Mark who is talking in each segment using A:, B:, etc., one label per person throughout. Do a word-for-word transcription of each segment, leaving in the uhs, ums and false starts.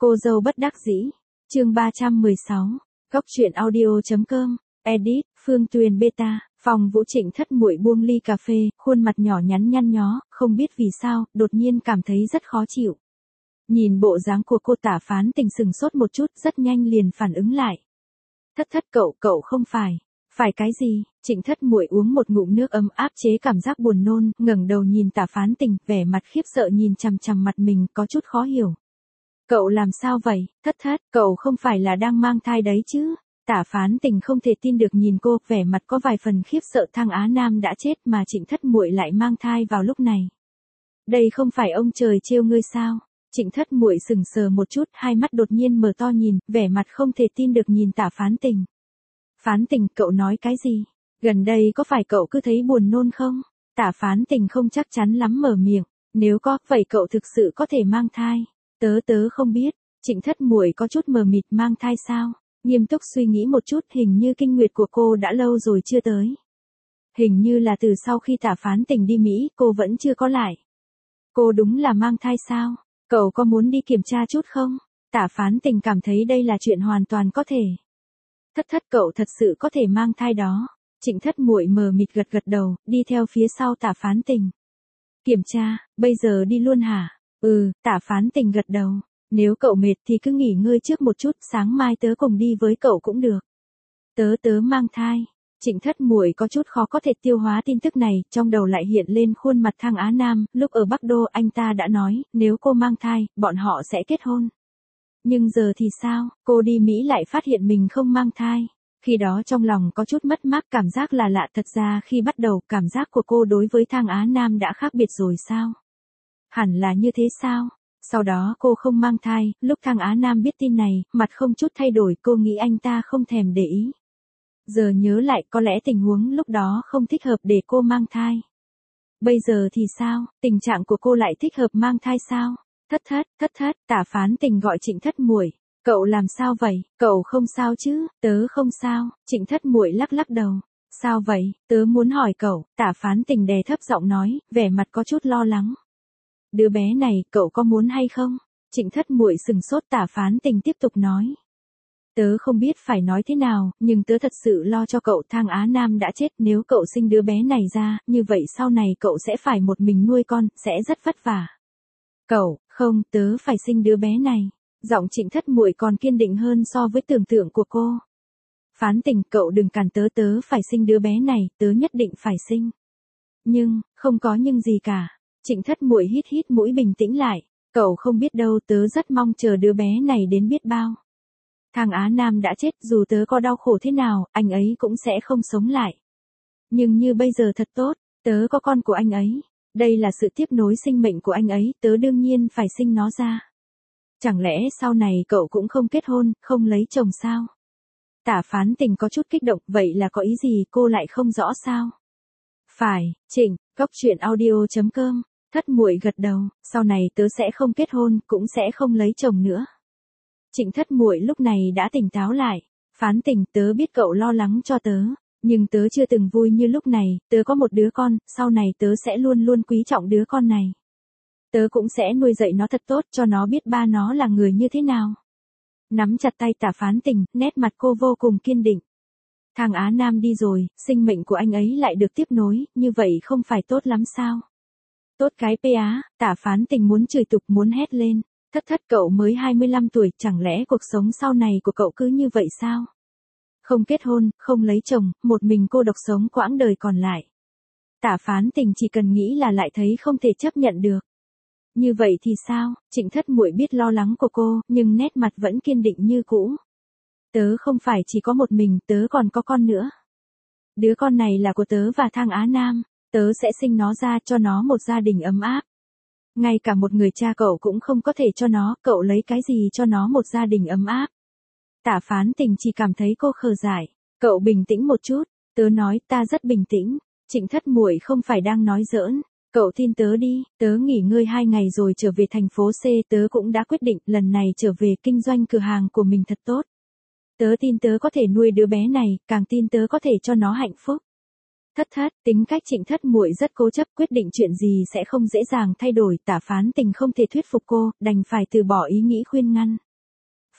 A: Cô dâu bất đắc dĩ. Chương ba trăm mười sáu. Góc truyện audio.com. Edit, Phương Tuyền Beta. Phòng Vũ Trịnh Thất muội buông ly cà phê, khuôn mặt nhỏ nhắn nhăn nhó, không biết vì sao, đột nhiên cảm thấy rất khó chịu. Nhìn bộ dáng của cô Tả Phán Tình sừng sốt một chút, rất nhanh liền phản ứng lại. Thất thất cậu, cậu không phải. Phải cái gì? Trịnh Thất muội uống một ngụm nước ấm áp chế cảm giác buồn nôn, ngẩng đầu nhìn Tả Phán Tình, vẻ mặt khiếp sợ nhìn chằm chằm mặt mình, có chút khó hiểu. Cậu làm sao vậy? Thất thất, cậu không phải là đang mang thai đấy chứ? Tả Phán Tình không thể tin được nhìn cô, vẻ mặt có vài phần khiếp sợ. Thang Á Nam đã chết mà Trịnh Thất muội lại mang thai vào lúc này. Đây không phải ông trời trêu ngươi sao? Trịnh Thất muội sững sờ một chút, hai mắt đột nhiên mở to nhìn, vẻ mặt không thể tin được nhìn Tả Phán Tình. Phán Tình, cậu nói cái gì? Gần đây có phải cậu cứ thấy buồn nôn không? Tả Phán Tình không chắc chắn lắm mở miệng. Nếu có, vậy cậu thực sự có thể mang thai? Tớ tớ không biết. Trịnh Thất muội có chút mờ mịt, mang thai sao? Nghiêm túc suy nghĩ một chút, hình như kinh nguyệt của cô đã lâu rồi chưa tới. Hình như là từ sau khi Tả Phán Tình đi Mỹ, cô vẫn chưa có lại. Cô đúng là mang thai sao? Cậu có muốn đi kiểm tra chút không? Tả Phán Tình cảm thấy đây là chuyện hoàn toàn có thể. Thất thất, cậu thật sự có thể mang thai đó. Trịnh Thất muội mờ mịt gật gật đầu, đi theo phía sau Tả Phán Tình. Kiểm tra, bây giờ đi luôn hả? Ừ, Tả Phán Tình gật đầu. Nếu cậu mệt thì cứ nghỉ ngơi trước một chút, sáng mai tớ cùng đi với cậu cũng được. Tớ tớ mang thai. Trịnh Thất muội có chút khó có thể tiêu hóa tin tức này, trong đầu lại hiện lên khuôn mặt Thang Á Nam, lúc ở Bắc Đô anh ta đã nói, nếu cô mang thai, bọn họ sẽ kết hôn. Nhưng giờ thì sao, cô đi Mỹ lại phát hiện mình không mang thai. Khi đó trong lòng có chút mất mát, cảm giác là lạ. Thật ra khi bắt đầu, cảm giác của cô đối với Thang Á Nam đã khác biệt rồi sao? Hẳn là như thế sao? Sau đó cô không mang thai, lúc Thang Á Nam biết tin này, mặt không chút thay đổi, cô nghĩ anh ta không thèm để ý. Giờ nhớ lại, có lẽ tình huống lúc đó không thích hợp để cô mang thai. Bây giờ thì sao, tình trạng của cô lại thích hợp mang thai sao? Thất thất, thất thất, Tả Phán Tình gọi Trịnh Thất muội. Cậu làm sao vậy? Cậu không sao chứ? Tớ không sao. Trịnh Thất muội lắc lắc đầu. Sao vậy? Tớ muốn hỏi cậu. Tả Phán Tình đè thấp giọng nói, vẻ mặt có chút lo lắng. Đứa bé này, cậu có muốn hay không? Trịnh Thất muội sừng sốt. Tả Phán Tình tiếp tục nói. Tớ không biết phải nói thế nào, nhưng tớ thật sự lo cho cậu. Thang Á Nam đã chết, nếu cậu sinh đứa bé này ra, như vậy sau này cậu sẽ phải một mình nuôi con, sẽ rất vất vả. Cậu, không, tớ phải sinh đứa bé này. Giọng Trịnh Thất muội còn kiên định hơn so với tưởng tượng của cô. Phán Tình, cậu đừng cản tớ, tớ phải sinh đứa bé này, tớ nhất định phải sinh. Nhưng, không có nhưng gì cả. Trịnh Thất muội hít hít mũi bình tĩnh lại. Cậu không biết đâu, tớ rất mong chờ đứa bé này đến biết bao. Thang Á Nam đã chết, dù tớ có đau khổ thế nào, anh ấy cũng sẽ không sống lại. Nhưng như bây giờ thật tốt, tớ có con của anh ấy. Đây là sự tiếp nối sinh mệnh của anh ấy, tớ đương nhiên phải sinh nó ra. Chẳng lẽ sau này cậu cũng không kết hôn, không lấy chồng sao? Tả Phán Tình có chút kích động, vậy là có ý gì, cô lại không rõ sao? Phải, Trịnh, góc truyện audio.com. Thất muội gật đầu, sau này tớ sẽ không kết hôn, cũng sẽ không lấy chồng nữa. Trịnh Thất muội lúc này đã tỉnh táo lại. Phán Tình, tớ biết cậu lo lắng cho tớ, nhưng tớ chưa từng vui như lúc này, tớ có một đứa con, sau này tớ sẽ luôn luôn quý trọng đứa con này. Tớ cũng sẽ nuôi dạy nó thật tốt, cho nó biết ba nó là người như thế nào. Nắm chặt tay Tả Phán Tình, nét mặt cô vô cùng kiên định. Thang Á Nam đi rồi, sinh mệnh của anh ấy lại được tiếp nối, như vậy không phải tốt lắm sao? Tốt cái pê á, Tả Phán Tình muốn chửi tục, muốn hét lên. Thất thất, cậu mới hai mươi lăm tuổi, chẳng lẽ cuộc sống sau này của cậu cứ như vậy sao? Không kết hôn, không lấy chồng, một mình cô độc sống quãng đời còn lại. Tả Phán Tình chỉ cần nghĩ là lại thấy không thể chấp nhận được. Như vậy thì sao? Trịnh Thất muội biết lo lắng của cô, nhưng nét mặt vẫn kiên định như cũ. Tớ không phải chỉ có một mình, tớ còn có con nữa. Đứa con này là của tớ và Thang Á Nam, tớ sẽ sinh nó ra, cho nó một gia đình ấm áp. Ngay cả một người cha cậu cũng không có thể cho nó, cậu lấy cái gì cho nó một gia đình ấm áp? Tả Phán Tình chỉ cảm thấy cô khờ dại. Cậu bình tĩnh một chút. Tớ nói, ta rất bình tĩnh. Trịnh Thất muội không phải đang nói giỡn. Cậu tin tớ đi, tớ nghỉ ngơi hai ngày rồi trở về thành phố C, tớ cũng đã quyết định lần này trở về kinh doanh cửa hàng của mình thật tốt. Tớ tin tớ có thể nuôi đứa bé này, càng tin tớ có thể cho nó hạnh phúc. Thất thất, tính cách Trịnh Thất muội rất cố chấp, quyết định chuyện gì sẽ không dễ dàng thay đổi. Tả Phán Tình không thể thuyết phục cô, đành phải từ bỏ ý nghĩ khuyên ngăn.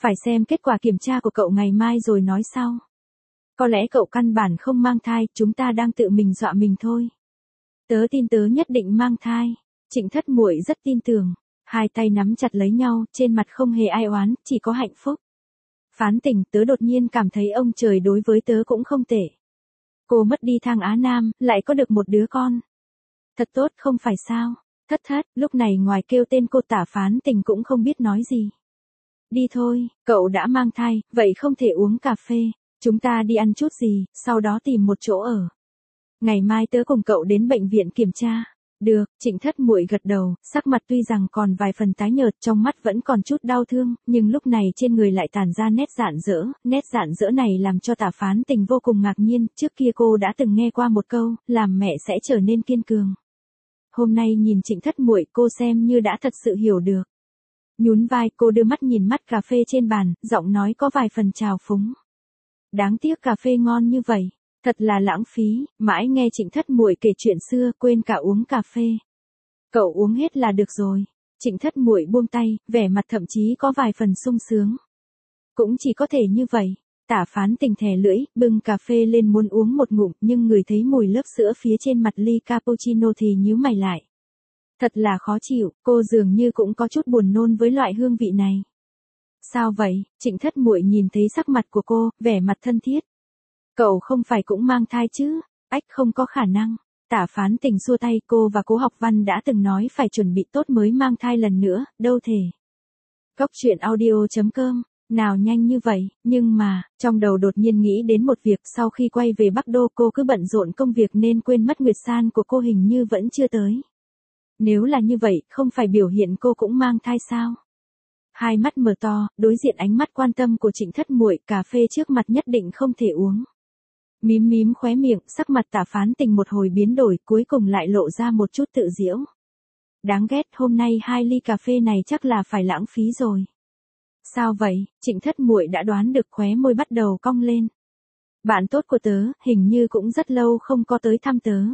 A: Phải xem kết quả kiểm tra của cậu ngày mai rồi nói sau. Có lẽ cậu căn bản không mang thai, chúng ta đang tự mình dọa mình thôi. Tớ tin tớ nhất định mang thai. Trịnh Thất Muội rất tin tưởng. Hai tay nắm chặt lấy nhau, trên mặt không hề ai oán, chỉ có hạnh phúc. Phán Tình, tớ đột nhiên cảm thấy ông trời đối với tớ cũng không tệ. Cô mất đi Thang Á Nam, lại có được một đứa con. Thật tốt không phải sao? Thất thất, lúc này ngoài kêu tên cô Tả Phán Tình cũng không biết nói gì. Đi thôi, cậu đã mang thai, vậy không thể uống cà phê. Chúng ta đi ăn chút gì, sau đó tìm một chỗ ở. Ngày mai tớ cùng cậu đến bệnh viện kiểm tra. Được, Trịnh Thất Muội gật đầu, sắc mặt tuy rằng còn vài phần tái nhợt, trong mắt vẫn còn chút đau thương, nhưng lúc này trên người lại tản ra nét rạng rỡ, nét rạng rỡ này làm cho Tả Phán Tình vô cùng ngạc nhiên, trước kia cô đã từng nghe qua một câu, làm mẹ sẽ trở nên kiên cường. Hôm nay nhìn Trịnh Thất Muội, cô xem như đã thật sự hiểu được. Nhún vai, cô đưa mắt nhìn mắt cà phê trên bàn, giọng nói có vài phần trào phúng. Đáng tiếc cà phê ngon như vậy. Thật là lãng phí, mãi nghe Trịnh Thất Muội kể chuyện xưa, quên cả uống cà phê. Cậu uống hết là được rồi. Trịnh Thất Muội buông tay, vẻ mặt thậm chí có vài phần sung sướng. Cũng chỉ có thể như vậy. Tả Phán Tình thè lưỡi, bưng cà phê lên muốn uống một ngụm, nhưng người thấy mùi lớp sữa phía trên mặt ly cappuccino thì nhíu mày lại. Thật là khó chịu, cô dường như cũng có chút buồn nôn với loại hương vị này. Sao vậy? Trịnh Thất Muội nhìn thấy sắc mặt của cô, vẻ mặt thân thiết. Cậu không phải cũng mang thai chứ? Ách, không có khả năng. Tả Phán Tình xua tay, cô và Cố Học Văn đã từng nói phải chuẩn bị tốt mới mang thai lần nữa, đâu thể. Góc truyện audio chấm com, nào nhanh như vậy, nhưng mà, trong đầu đột nhiên nghĩ đến một việc, sau khi quay về Bắc Đô cô cứ bận rộn công việc nên quên mất Nguyệt San của cô hình như vẫn chưa tới. Nếu là như vậy, không phải biểu hiện cô cũng mang thai sao? Hai mắt mở to, đối diện ánh mắt quan tâm của Trịnh Thất Muội, cà phê trước mặt nhất định không thể uống. Mím mím khóe miệng, sắc mặt Tả Phán Tình một hồi biến đổi, cuối cùng lại lộ ra một chút tự giễu. Đáng ghét, hôm nay hai ly cà phê này chắc là phải lãng phí rồi. Sao vậy? Trịnh Thất Muội đã đoán được, khóe môi bắt đầu cong lên. Bạn tốt của tớ, hình như cũng rất lâu không có tới thăm tớ.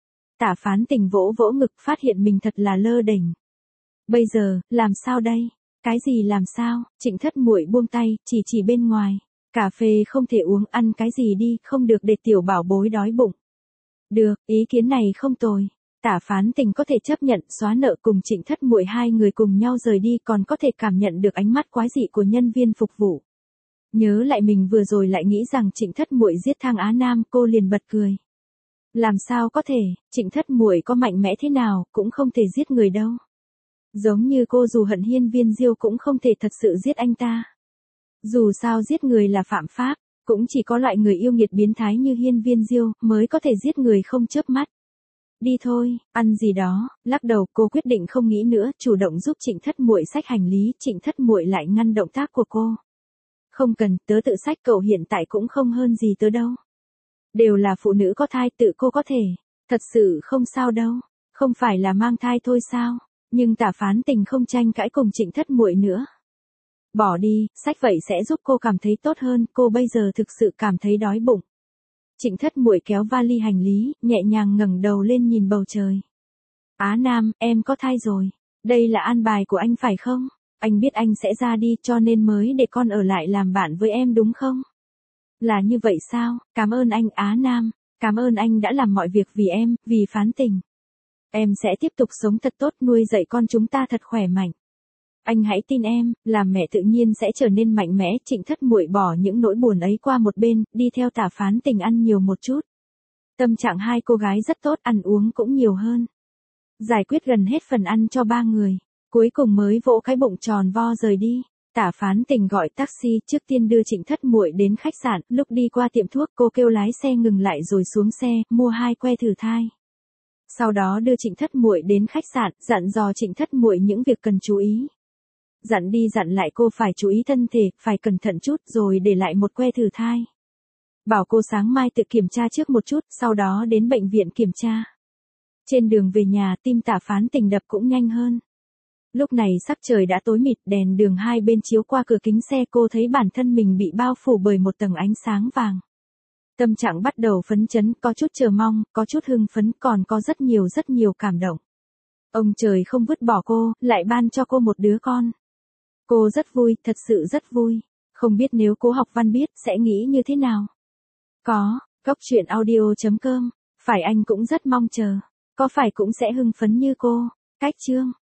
A: Tả Phán Tình vỗ vỗ ngực, phát hiện mình thật là lơ đỉnh. Bây giờ, làm sao đây? Cái gì làm sao? Trịnh Thất Muội buông tay, chỉ chỉ bên ngoài. Cà phê không thể uống, ăn cái gì đi, không được để tiểu bảo bối đói bụng. Được, ý kiến này không tồi. Tả Phán Tình có thể chấp nhận xóa nợ cùng Trịnh Thất Muội hai người cùng nhau rời đi, còn có thể cảm nhận được ánh mắt quái dị của nhân viên phục vụ. Nhớ lại mình vừa rồi lại nghĩ rằng Trịnh Thất Muội giết Thang Á Nam, cô liền bật cười. Làm sao có thể, Trịnh Thất Muội có mạnh mẽ thế nào, cũng không thể giết người đâu. Giống như cô dù hận Hiên Viên Diêu cũng không thể thật sự giết anh ta. Dù sao giết người là phạm pháp, cũng chỉ có loại người yêu nghiệt biến thái như Hiên Viên Diêu mới có thể giết người không chớp mắt. Đi thôi, ăn gì đó. Lắc đầu, cô quyết định không nghĩ nữa, chủ động giúp Trịnh Thất Muội xách hành lý, Trịnh Thất Muội lại ngăn động tác của cô. Không cần, tớ tự xách, cậu hiện tại cũng không hơn gì tớ đâu. Đều là phụ nữ có thai, tự cô có thể. Thật sự không sao đâu, không phải là mang thai thôi sao? Nhưng Tả Phán Tình không tranh cãi cùng Trịnh Thất Muội nữa. Bỏ đi, sách vậy sẽ giúp cô cảm thấy tốt hơn, cô bây giờ thực sự cảm thấy đói bụng. Trịnh Thất Muội kéo vali hành lý, nhẹ nhàng ngẩng đầu lên nhìn bầu trời. Á Nam, em có thai rồi. Đây là an bài của anh phải không? Anh biết anh sẽ ra đi cho nên mới để con ở lại làm bạn với em đúng không? Là như vậy sao? Cảm ơn anh Á Nam, cảm ơn anh đã làm mọi việc vì em, vì Phán Tình. Em sẽ tiếp tục sống thật tốt, nuôi dạy con chúng ta thật khỏe mạnh. Anh hãy tin em, làm mẹ tự nhiên sẽ trở nên mạnh mẽ. Trịnh Thất Muội bỏ những nỗi buồn ấy qua một bên, đi theo Tả Phán Tình ăn nhiều một chút. Tâm trạng hai cô gái rất tốt, ăn uống cũng nhiều hơn. Giải quyết gần hết phần ăn cho ba người, cuối cùng mới vỗ cái bụng tròn vo rời đi. Tả Phán Tình gọi taxi, trước tiên đưa Trịnh Thất Muội đến khách sạn, lúc đi qua tiệm thuốc cô kêu lái xe ngừng lại rồi xuống xe, mua hai que thử thai. Sau đó đưa Trịnh Thất Muội đến khách sạn, dặn dò Trịnh Thất Muội những việc cần chú ý. Dặn đi dặn lại cô phải chú ý thân thể, phải cẩn thận chút rồi để lại một que thử thai. Bảo cô sáng mai tự kiểm tra trước một chút, sau đó đến bệnh viện kiểm tra. Trên đường về nhà, tim Tả Phán Tình đập cũng nhanh hơn. Lúc này sắc trời đã tối mịt, đèn đường hai bên chiếu qua cửa kính xe, cô thấy bản thân mình bị bao phủ bởi một tầng ánh sáng vàng. Tâm trạng bắt đầu phấn chấn, có chút chờ mong, có chút hưng phấn, còn có rất nhiều rất nhiều cảm động. Ông trời không vứt bỏ cô, lại ban cho cô một đứa con. Cô rất vui, thật sự rất vui. Không biết nếu Cố Học Văn biết sẽ nghĩ như thế nào. Có, Cốc truyện audio chấm com. Phải anh cũng rất mong chờ. Có phải cũng sẽ hưng phấn như cô. Cách chương